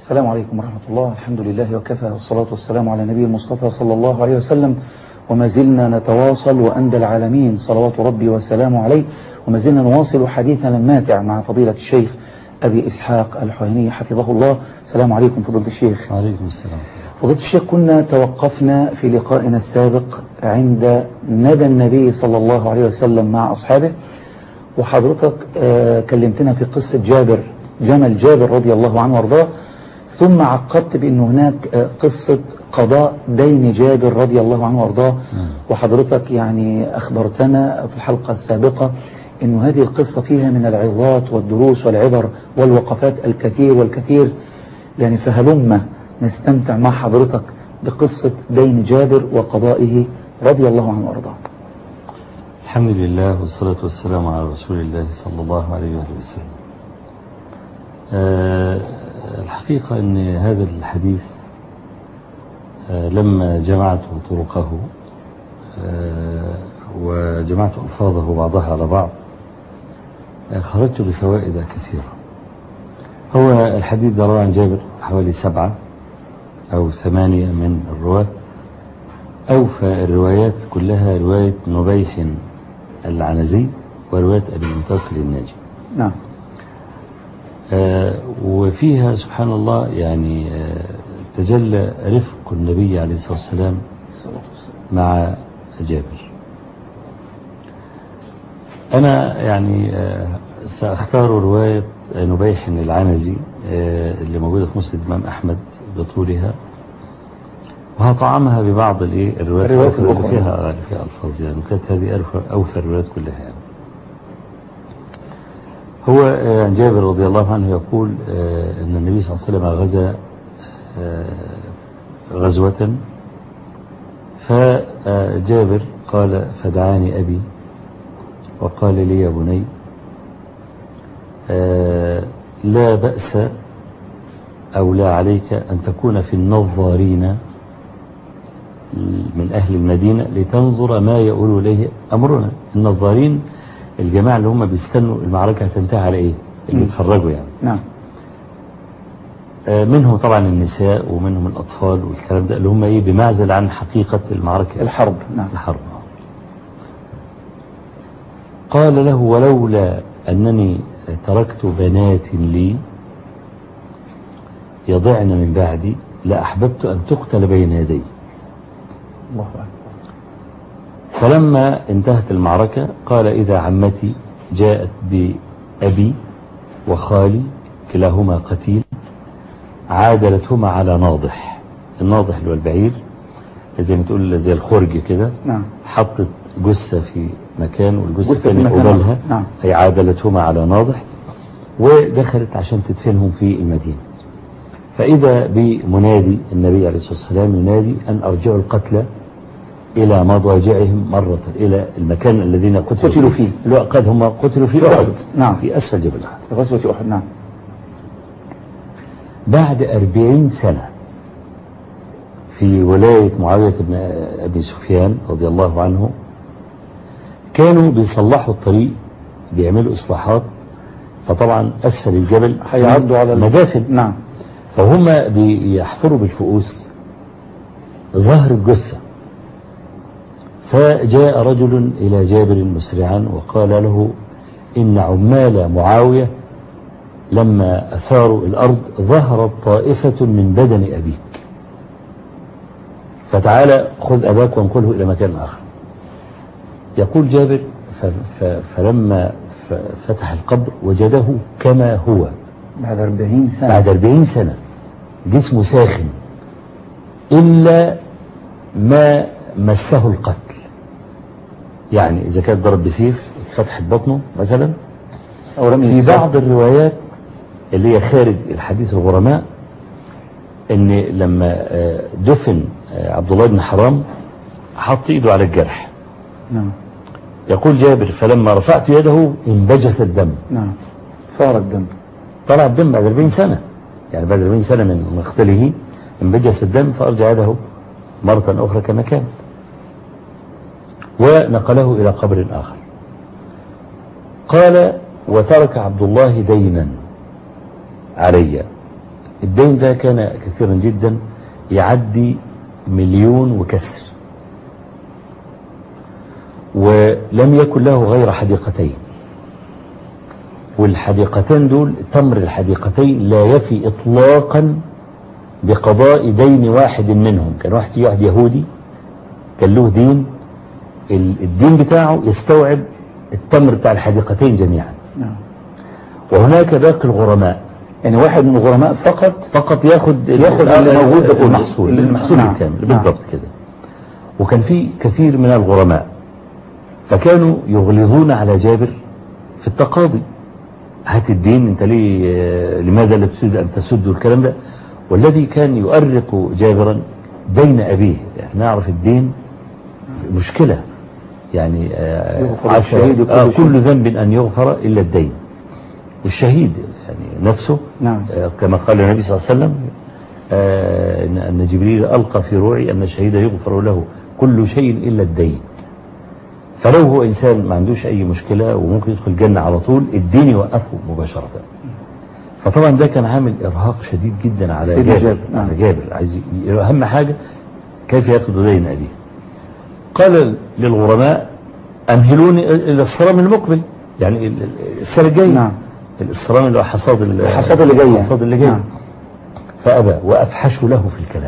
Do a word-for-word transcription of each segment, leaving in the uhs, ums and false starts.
السلام عليكم ورحمة الله. الحمد لله وكفى، والصلاة والسلام على نبي المصطفى صلى الله عليه وسلم. وما زلنا نتواصل وأندى العالمين صلوات ربي وسلامه عليه، وما زلنا نواصل حديثنا الماتع مع فضيلة الشيخ أبي إسحاق الحويني حفظه الله. السلام عليكم فضيلة الشيخ. وعليكم السلام. فضيلة الشيخ، كنا توقفنا في لقائنا السابق عند ندى النبي صلى الله عليه وسلم مع أصحابه، وحضرتك آه كلمتنا في قصة جابر، جمل جابر رضي الله عنه وارضاه، ثم عقبت بأن هناك آه قصة قضاء دين جابر رضي الله عنه وارضاه، وحضرتك يعني أخبرتنا في الحلقة السابقة أن هذه القصة فيها من العظات والدروس والعبر والوقفات الكثير والكثير، يعني فهلم نستمتع مع حضرتك بقصة دين جابر وقضائه رضي الله عنه وارضاه. الحمد لله والصلاة والسلام على رسول الله صلى الله عليه وسلم. أه الحقيقة أن هذا الحديث أه لما جمعت طرقه أه وجمعت ألفاظه بعضها على بعض أه خرجت بفوائد كثيرة. هو الحديث ده روى عن جابر حوالي سبعة أو ثمانية من الرواة. أوفى الروايات كلها رواية نبيح العنزي ورواية أبي المتوكل الناجي. نعم. آه وفيها سبحان الله يعني آه تجلى رفق النبي عليه الصلاة والسلام مع جابر. أنا يعني آه سأختار رواية نبيح العنزي آه اللي موجودة في مسند الإمام أحمد بطولها، وهطعمها ببعض الايه الروايات اللي فيها فيها الفاظ، يعني كانت هذه اوفى الروايات كلها. يعني هو جابر رضي الله عنه يقول ان النبي صلى الله عليه وسلم غزا غزوة، فجابر قال فدعاني ابي وقال لي يا بني لا بأس او لا عليك ان تكون في النظارين من أهل المدينة لتنظر ما يقول إليه أمرنا. النظارين الجماعة اللي هم بيستنوا المعركة هتنتهي على إيه، اللي بيتفرجوا يعني. نعم. آه منهم طبعا النساء ومنهم الأطفال والكلام ده اللي هم إيه بمعزل عن حقيقة المعركة، الحرب. نعم. الحرب. قال له ولولا أنني تركت بنات لي يضعن من بعدي لأحببت أن تقتل بين يدي. الله أكبر. فلما انتهت المعركة قال إذا عمتي جاءت بأبي وخالي كلاهما قتيل عادلتهما على ناضح. الناضح اللي هو البعير، زي ما تقول زي الخرج كده. نعم. حطت جثة في مكان والجثة الثانية قبلها. نعم. أي عادلتهما على ناضح، ودخلت عشان تدفنهم في المدينة. فإذا بمنادي النبي عليه الصلاة والسلام ينادي أن أرجعوا القتلى إلى مضاجعهم مرة، إلى المكان الذين قتلوا, قتلوا فيه، اللي قد هم قتلوا في أحد. نعم. في أسفل جبل أحد، في غزوة أحد. نعم. بعد أربعين سنة في ولاية معاوية بن أبي سفيان رضي الله عنه كانوا بيصلحوا الطريق، بيعملوا إصلاحات، فطبعا أسفل الجبل هيعدوا على المدافن. نعم. فهم بيحفروا بالفؤوس ظهر الجثة. فجاء رجل إلى جابر مسرعا وقال له إن عمال معاوية لما أثاروا الأرض ظهرت طائفة من بدن أبيك، فتعالى خذ أباك وانقله إلى مكان آخر. يقول جابر فلما فتح القبر وجده كما هو بعد أربعين سنة. بعد أربعين سنة جسمه ساخن إلا ما مسه القتل. يعني إذا كان ضرب بسيف فتحت بطنه مثلا، أو رمي. في بعض الروايات اللي هي خارج الحديث الغرماء إن لما دفن عبد الله بن حرام حط إيده على الجرح. نعم. يقول جابر فلما رفعت يده انبجس الدم. نعم. فار الدم، طلع الدم بعد أربعين سنة، يعني بعد أربعين سنة من مقتله انبجس الدم، فأرجع يده مرة أخرى كما كانت ونقله إلى قبر آخر. قال وترك عبد الله دينا علي الدين ده كان كثيرا جدا، يعدي مليون وكسر، ولم يكن له غير حديقتين، والحديقتين دول تمر الحديقتين لا يفي إطلاقا بقضاء دين واحد منهم. كان واحد في واحد يهودي كان له دين، الدين بتاعه يستوعب التمر بتاع الحديقتين جميعا. وهناك باقي الغرماء، يعني واحد من الغرماء فقط فقط ياخد ياخد اللي موجود ده كله، المحصول المحصول نعم. الكامل نعم. بالضبط كده. وكان في كثير من الغرماء فكانوا يغلظون على جابر في التقاضي، هات الدين انت ليه، لماذا لا تريد ان تسد الكلام ده. والذي كان يؤرق جابرا دين ابيه، يعني نعرف الدين مشكلة، يعني يغفر الشهيد كل, آه كل ذنب ان يغفر الا الدين. والشهيد يعني نفسه نعم. آه كما قال النبي صلى الله عليه وسلم آه ان جبريل القى في روعي ان الشهيد يغفر له كل شيء الا الدين. فلو هو إنسان ما عندوش أي مشكلة وممكن يدخل الجنة على طول، الدين يوقفه مباشرة. فطبعا ده كان عامل إرهاق شديد جدا على جابر, جابر. نعم. على جابر عايز أهم حاجة كيف يأخذ دين أبيه. قال للغرماء أمهلوني إلى الصرام المقبل، يعني السنة الجاية. نعم. الصرام اللي هو حصاد الحصاد اللي جاي الحصاد اللي جاي. نعم. فأبى وأفحشوا له في الكلام،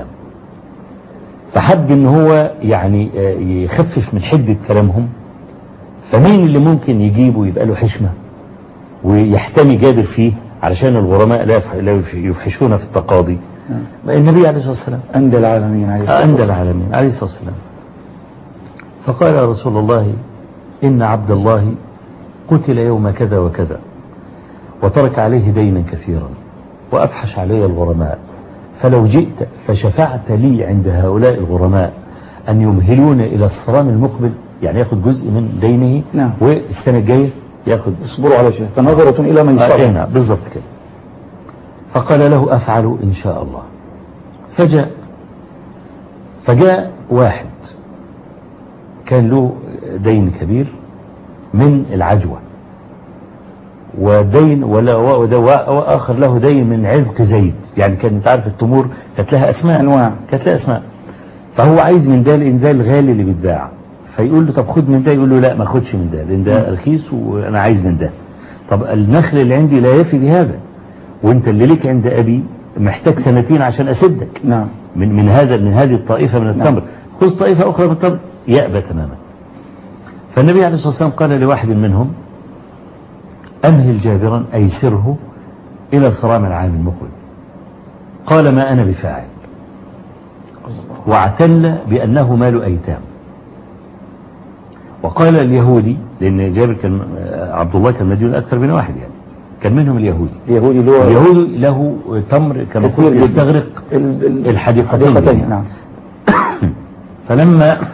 فحب ان هو يعني يخفف من حدة كلامهم. فمين اللي ممكن يجيبه يبقى له حشمة ويحتمي جابر فيه علشان الغرماء لا يفحشون في التقاضي؟ النبي عليه الصلاة والسلام، أندى العالمين عليه الصلاة والسلام. أندى العالمين عليه الصلاة والسلام. فقال يا رسول الله إن عبد الله قتل يوم كذا وكذا وترك عليه دينا كثيرا وأفحش عليه الغرماء، فلو جئت فشفعت لي عند هؤلاء الغرماء أن يمهلون إلى الصرام المقبل، يعني يأخذ جزء من دينه. نعم. والسنة الجاية يأخذ، اصبروا على شيء فنظرة إلى من يصبر. نعم بالضبط كده. فقال له أفعل إن شاء الله. فجاء فجاء واحد كان له دين كبير من العجوة، ودين ولا وآخر له دين من عذق زيد، يعني كانت عارف التمور كانت لها أسماء، أنواع كانت لها أسماء. فهو عايز من ده لأن ده الغالي اللي بيتباع، فيقول له طب خد من ده، يقول له لا ما خدش من ده لأن ده رخيص وأنا عايز من ده. طب النخل اللي عندي لا يفي بهذا، وأنت اللي ليك عند أبي محتاج سنتين عشان أسدك. نعم. من من هذا من هذه الطائفة من التمر، خذ طائفة أخرى من التمر. يأبى تماما. فالنبي عليه الصلاة والسلام قال لواحد منهم أمهل جابرا أيسره إلى صرام العام المقبل. قال ما أنا بفاعل، واعتل بأنه مال أيتام. وقال اليهودي، لأن جابر كان عبد الله كان مديون أكثر من واحد، يعني كان منهم اليهودي. اليهودي له اليهودي له تمر كما قلت يستغرق الحديقتين. نعم. فلما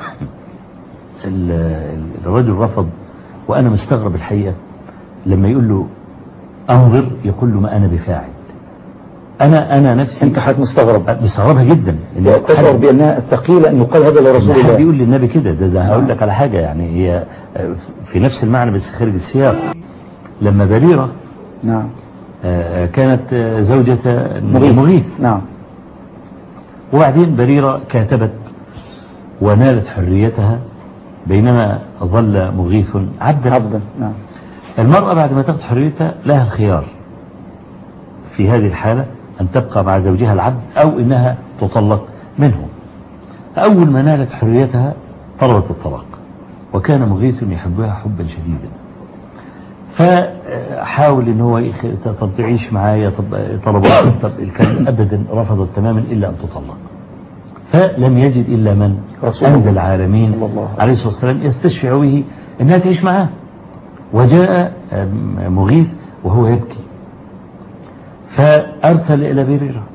الرجل رفض، وأنا مستغرب الحقيقة لما يقول له أنظر يقول له ما أنا بفاعل. أنا أنا نفسي أنت حد مستغرب مستغربها جدا، تشعر بأنها ثقيلة أن يقال هذا لرسول الله. حد يقول للنبي كده، ده, ده هقول لك على حاجة يعني هي في نفس المعنى بس خارج السياق. لما بريرة نعم كانت زوجة مغيث, مغيث. نعم. وبعدين بريرة كاتبت ونالت حريتها بينما ظل مغيث عبدا. عبدا نعم. المرأة بعد ما تاخذ حريتها لها الخيار في هذه الحالة أن تبقى مع زوجها العبد أو إنها تطلق منه. أول ما نالت حريتها طلبت الطلاق، وكان مغيث يحبها حبا شديدا. فحاول إن هو طب تعيش معايا، طب طلبها، طب الكلام أبدا رفضت تماما إلا أن تطلق. فلم يجد إلا من أندى العالمين عليه الصلاة والسلام يستشفع به أنها تعيش معاه. وجاء مغيث وهو يبكي، فأرسل إلى بريرة،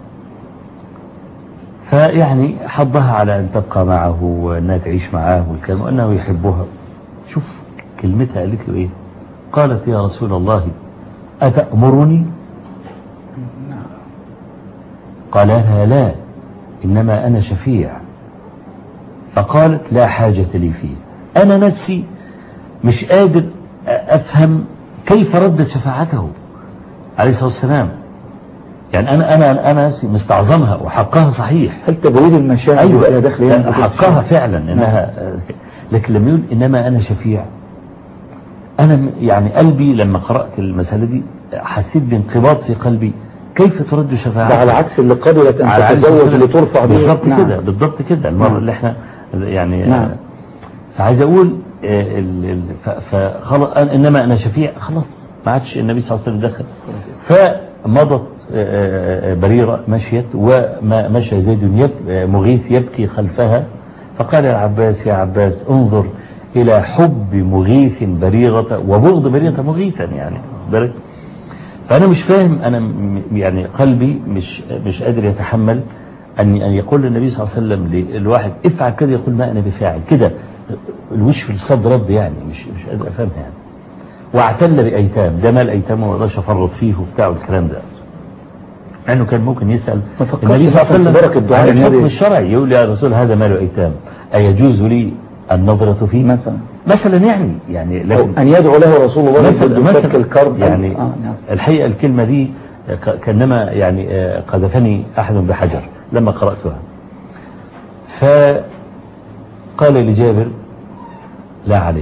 فيعني حضها على أن تبقى معه وأنها تعيش معاه والكلام وأنه يحبها. شوف كلمتها قالت له إيه؟ قالت يا رسول الله أتأمرني؟ قال لها لا، إنما أنا شفيع. فقالت لا حاجة لي فيه، أنا نفسي مش قادر أفهم كيف ردت شفاعته عليه الصلاة والسلام. يعني أنا أنا أنا مستعظمها وحقها صحيح. هل تبريد المشاعر أيوة بقى لها دخل يعني حقها فعلا إنها نعم. لكن لما يقول إنما أنا شفيع، أنا يعني قلبي لما قرأت المسألة دي حسيت بانقباض في قلبي. كيف ترد شفاعة؟ ده على عكس اللي قبلت أن تتزوج اللي ترفع بالضبط نعم. كده بالضبط كده المرة نعم. اللي احنا يعني نعم. فعايز أقول فخلاص إنما أنا شفيع خلاص ما عادش النبي صلى الله عليه وسلم دخل. فمضت بريرة مشيت ومشى زيد مغيث يبكي خلفها، فقال يا عباس يا عباس انظر إلى حب مغيث بريرة وبغض بريرة مغيثا يعني بالك. فأنا مش فاهم، أنا يعني قلبي مش مش قادر يتحمل أن أن يقول النبي صلى الله عليه وسلم للواحد افعل كده يقول ما أنا بفاعل كده، الوش في الصد رد يعني مش مش قادر أفهمها يعني. واعتل بأيتام، ده مال أيتام وما رضاش أفرط فيه وبتاع والكلام ده، لأنه كان ممكن يسأل النبي صلى الله عليه وسلم عن الحكم الشرعي، يقول يا رسول هذا مال أيتام أيجوز لي النظرة فيه مثلا مثلا يعني يعني لكن أن يدعو له رسول الله مثلا مثلا الكرب يعني آه نعم. الحقيقة الكلمة دي كأنما يعني قذفني أحد بحجر لما قرأتها. فقال لجابر لا عليك،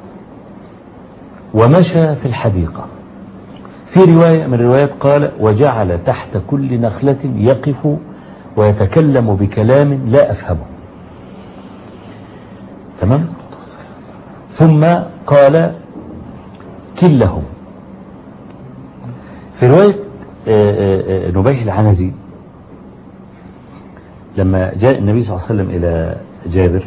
ومشى في الحديقة. في رواية من الروايات قال وجعل تحت كل نخلة يقف ويتكلم بكلام لا أفهمه. تمام. ثم قال كلهم. في رواية نبيح العنزي لما جاء النبي صلى الله عليه وسلم إلى جابر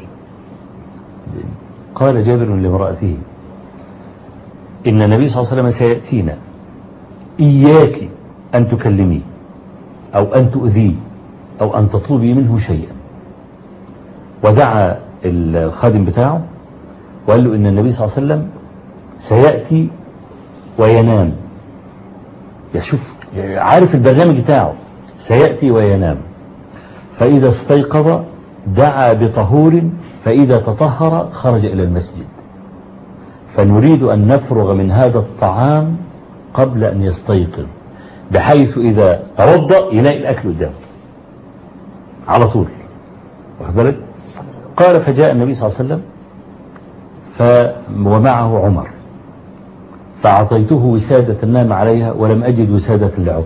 قال جابر لامرأته إن النبي صلى الله عليه وسلم سيأتينا إياك أن تكلميه أو أن تؤذيه أو أن تطلبي منه شيئا. ودعا الخادم بتاعه وقال له إن النبي صلى الله عليه وسلم سيأتي وينام. يشوف عارف البرنامج بتاعه سيأتي وينام، فإذا استيقظ دعا بطهور، فإذا تطهر خرج إلى المسجد، فنريد أن نفرغ من هذا الطعام قبل أن يستيقظ، بحيث إذا توضأ يلاقي الأكل قدامه على طول. واخد بالك؟ قال فجاء النبي صلى الله عليه وسلم ومعه عمر، فأعطيته وسادة نام عليها ولم أجد وسادة لعمر،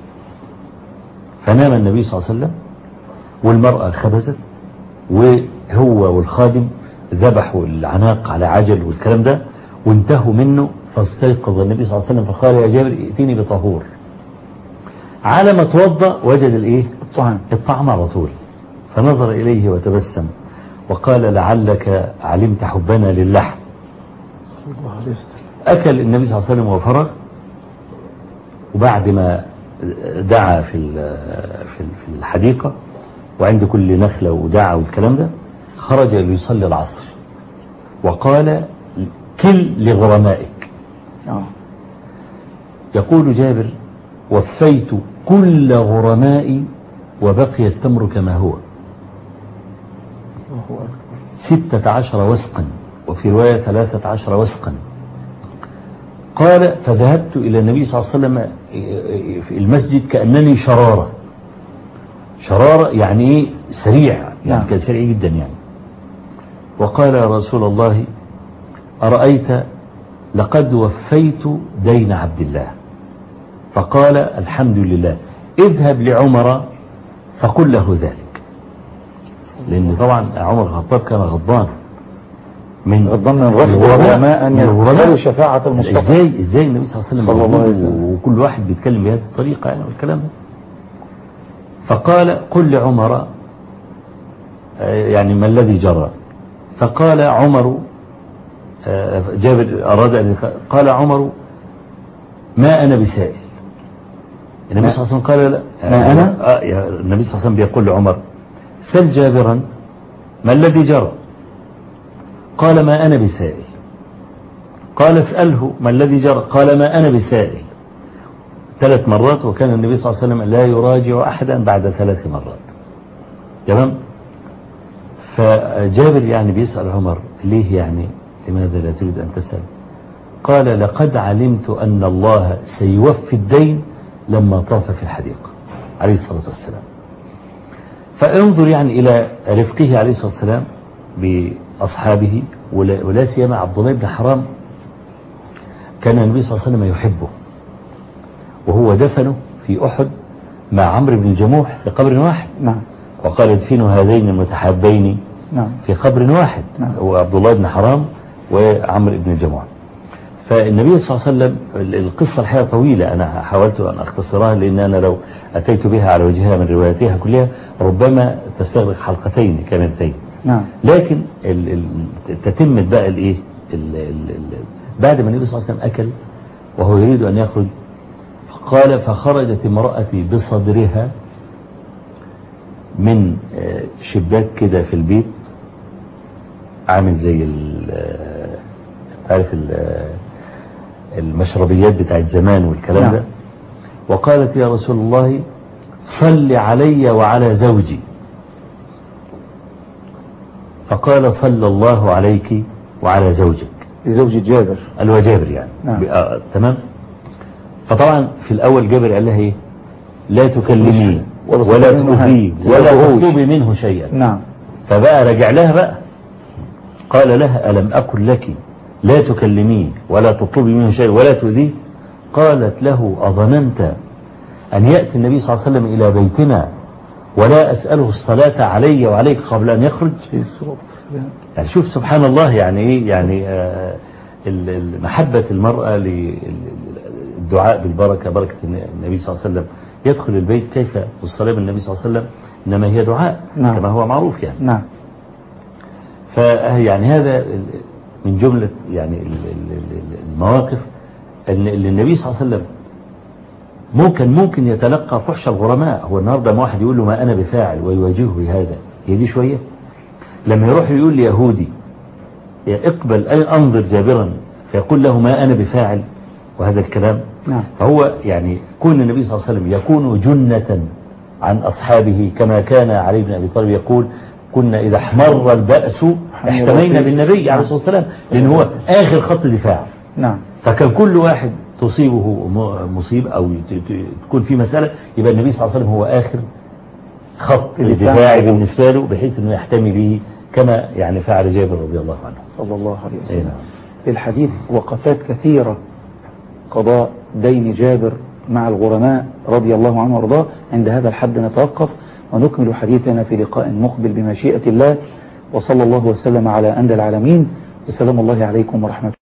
فنام النبي صلى الله عليه وسلم والمرأة خبزت وهو والخادم ذبحوا العناق على عجل والكلام ده وانتهوا منه. فاستيقظ النبي صلى الله عليه وسلم فقال يا جابر ائتني بطهور. على ما توضأ وجد الايه الطعام الطعام على طول، فنظر إليه وتبسم وقال لعلك علمت حبنا للحم. أكل النبي صلى الله عليه وسلم وفرغ، وبعد ما دعا في في الحديقة وعند كل نخلة ودعا والكلام ده خرج ليصلي العصر وقال كل لغرمائك. يقول جابر وفيت كل غرمائي وبقي التمر كما هو ستة عشر وسقا، وفي رواية ثلاثة عشر وسقا. قال فذهبت إلى النبي صلى الله عليه وسلم في المسجد كأنني شرارة. شرارة يعني إيه؟ سريع يعني، كان سريع جدا يعني. وقال يا رسول الله أرأيت لقد وفيت دين عبد الله. فقال الحمد لله اذهب لعمر فقل له ذلك، لأن طبعا عمر الخطاب كان غضبان من غضبان من رفض العلماء أن يقبلوا شفاعة المصطفى. ازاي ازاي النبي صلى الله عليه وسلم وكل واحد بيتكلم بهذه الطريقة يعني والكلام ده. فقال قل لعمر يعني ما الذي جرى. فقال عمر جابر أراد أن قال عمر ما أنا بسائل. النبي صلى الله عليه وسلم قال لا ما أنا آه النبي صلى الله عليه وسلم بيقول لعمر سل جابرا ما الذي جرى. قال ما أنا بسائل. قال اسأله ما الذي جرى. قال ما أنا بسائل. ثلاث مرات، وكان النبي صلى الله عليه وسلم لا يراجع أحدا بعد ثلاث مرات. تمام. فجابر يعني بيسأل عمر ليه يعني لماذا لا تريد أن تسأل. قال لقد علمت أن الله سيوفي الدين لما طاف في الحديقة. عليه الصلاة والسلام. فانظر يعني إلى رفقه عليه الصلاة والسلام بأصحابه، ولا, ولا سيما عبد الله بن حرام كان النبي صلى الله عليه وسلم يحبه، وهو دفنه في أحد مع عمرو بن الجموح في قبر واحد. نعم. وقال ادفنوا هذين المتحابين نعم. في قبر واحد. نعم. هو عبد الله بن حرام وعمرو بن الجموح. فالنبي صلى الله عليه وسلم القصة الحقيقة طويلة، أنا حاولت أن أختصرها لأن أنا لو أتيت بها على وجهها من رواياتها كلها ربما تستغرق حلقتين كاملتين. نعم. لكن تتمت بقى الإيه بعد ما النبي صلى الله عليه وسلم أكل وهو يريد أن يخرج، فقال فخرجت امرأتي بصدرها من شباك كده في البيت عامل زي تعرف المشربيات بتاعت زمان والكلام نعم. ده، وقالت يا رسول الله صل علي وعلى زوجي، فقال صلى الله عليك وعلى زوجك، زوج جابر قال جابر يعني. نعم. آه تمام. فطبعا في الأول جابر قال لها ايه لا تكلميه ولا تؤذيه ولا تطلبي منه شيئا. نعم. فبقى رجع لها بقى قال لها ألم أقل لك لا تكلميه ولا تطلبي منه شيئا ولا تؤذيه؟ قالت له أظننت أن يأتي النبي صلى الله عليه وسلم إلى بيتنا ولا أسأله الصلاة علي وعليك قبل أن يخرج؟ يعني شوف سبحان الله، يعني إيه يعني آه محبة المرأة للدعاء بالبركة، بركة النبي صلى الله عليه وسلم يدخل البيت كيف والصلاة بالنبي صلى الله عليه وسلم إنما هي دعاء. نعم. كما هو معروف يعني. نعم. فيعني هذا من جملة يعني المواقف أن النبي صلى الله عليه وسلم ممكن ممكن يتلقى فحش الغرماء. هو النهارده ما واحد يقول له ما أنا بفاعل ويواجهه بهذا، هي دي شوية. لما يروح يقول ليهودي اقبل أي أنظر جابرا فيقول له ما أنا بفاعل وهذا الكلام. نعم. فهو يعني كون النبي صلى الله عليه وسلم يكون جنة عن أصحابه كما كان علي بن أبي طالب يقول كنا إذا احمر البأس احتمينا بالنبي عليه الصلاة والسلام، لأن هو آخر خط دفاع. نعم. فكان كل واحد تصيبه مصيب أو تكون في مسألة يبقى النبي صلى الله عليه وسلم هو آخر خط دفاعي بالنسبة له بحيث أنه يحتمي به كما يعني فعل جابر رضي الله عنه صلى الله عليه وسلم. نعم. للحديث وقفات كثيرة قضاء دين جابر مع الغرماء رضي الله عنه وارضاه. عند هذا الحد نتوقف ونكمل حديثنا في لقاء مقبل بمشيئة الله، وصلى الله وسلم على أندى العالمين، وسلام الله عليكم ورحمة الله.